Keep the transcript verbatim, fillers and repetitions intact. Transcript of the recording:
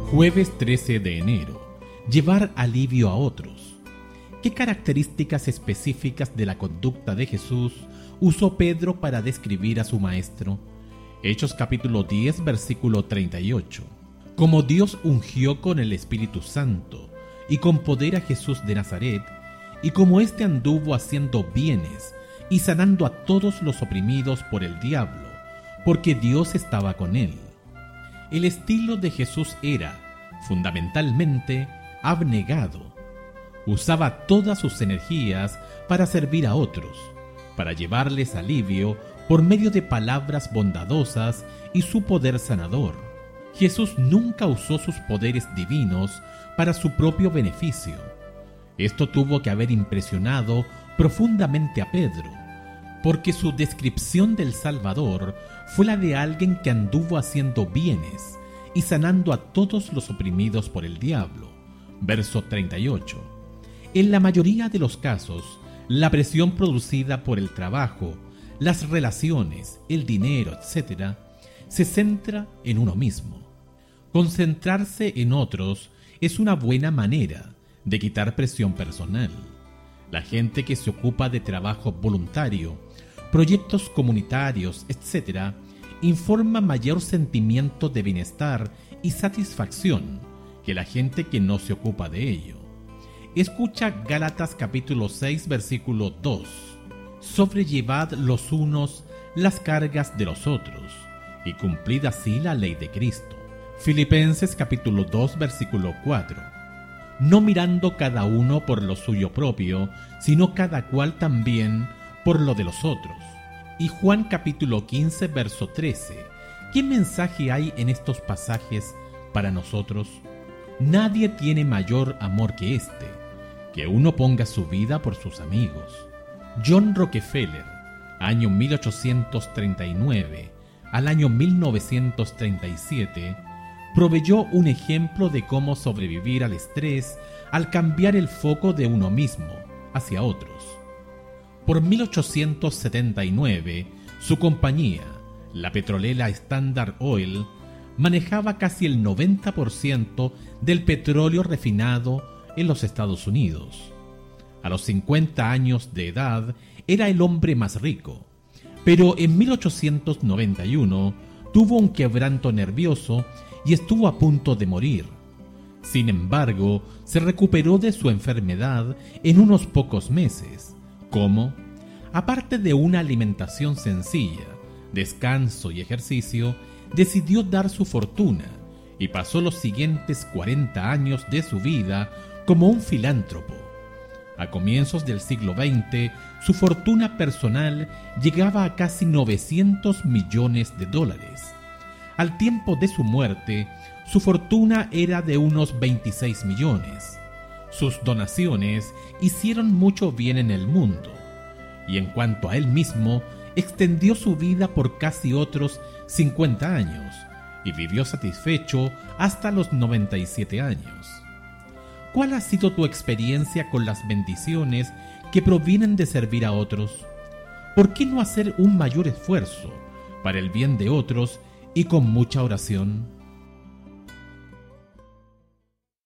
Jueves trece de enero. Llevar alivio a otros. ¿Qué características específicas de la conducta de Jesús usó Pedro para describir a su maestro? Hechos capítulo diez, versículo treinta y ocho. Como Dios ungió con el Espíritu Santo y con poder a Jesús de Nazaret, y como éste anduvo haciendo bienes y sanando a todos los oprimidos por el diablo, porque Dios estaba con él. El estilo de Jesús era, fundamentalmente, abnegado. Usaba todas sus energías para servir a otros, para llevarles alivio por medio de palabras bondadosas y su poder sanador. Jesús nunca usó sus poderes divinos para su propio beneficio. Esto tuvo que haber impresionado profundamente a Pedro, porque su descripción del Salvador fue la de alguien que anduvo haciendo bienes y sanando a todos los oprimidos por el diablo. Verso treinta y ocho. En la mayoría de los casos, la presión producida por el trabajo, las relaciones, el dinero, etcétera, se centra en uno mismo. Concentrarse en otros es una buena manera de quitar presión personal. La gente que se ocupa de trabajo voluntario, proyectos comunitarios, etcétera, informa mayor sentimiento de bienestar y satisfacción que la gente que no se ocupa de ello. Escucha Gálatas capítulo seis, versículo dos. Sobrellevad los unos las cargas de los otros, y cumplid así la ley de Cristo. Filipenses capítulo dos, versículo cuatro. No mirando cada uno por lo suyo propio, sino cada cual también por lo de los otros. Y Juan capítulo quince, verso trece. ¿Qué mensaje hay en estos pasajes para nosotros? Nadie tiene mayor amor que este, que uno ponga su vida por sus amigos. John Rockefeller, año mil ochocientos treinta y nueve al año mil novecientos treinta y siete, proveyó un ejemplo de cómo sobrevivir al estrés al cambiar el foco de uno mismo hacia otros. Por mil ochocientos setenta y nueve, su compañía, la petrolera Standard Oil, manejaba casi el noventa por ciento del petróleo refinado en los Estados Unidos. A los cincuenta años de edad era el hombre más rico, pero en mil ochocientos noventa y uno tuvo un quebranto nervioso y estuvo a punto de morir. Sin embargo, se recuperó de su enfermedad en unos pocos meses. ¿Cómo? Aparte de una alimentación sencilla, descanso y ejercicio, decidió dar su fortuna y pasó los siguientes cuarenta años de su vida como un filántropo. A comienzos del siglo veinte, su fortuna personal llegaba a casi novecientos millones de dólares. Al tiempo de su muerte, su fortuna era de unos veintiséis millones. Sus donaciones hicieron mucho bien en el mundo, y en cuanto a él mismo, extendió su vida por casi otros cincuenta años y vivió satisfecho hasta los noventa y siete años. ¿Cuál ha sido tu experiencia con las bendiciones que provienen de servir a otros? ¿Por qué no hacer un mayor esfuerzo para el bien de otros y con mucha oración?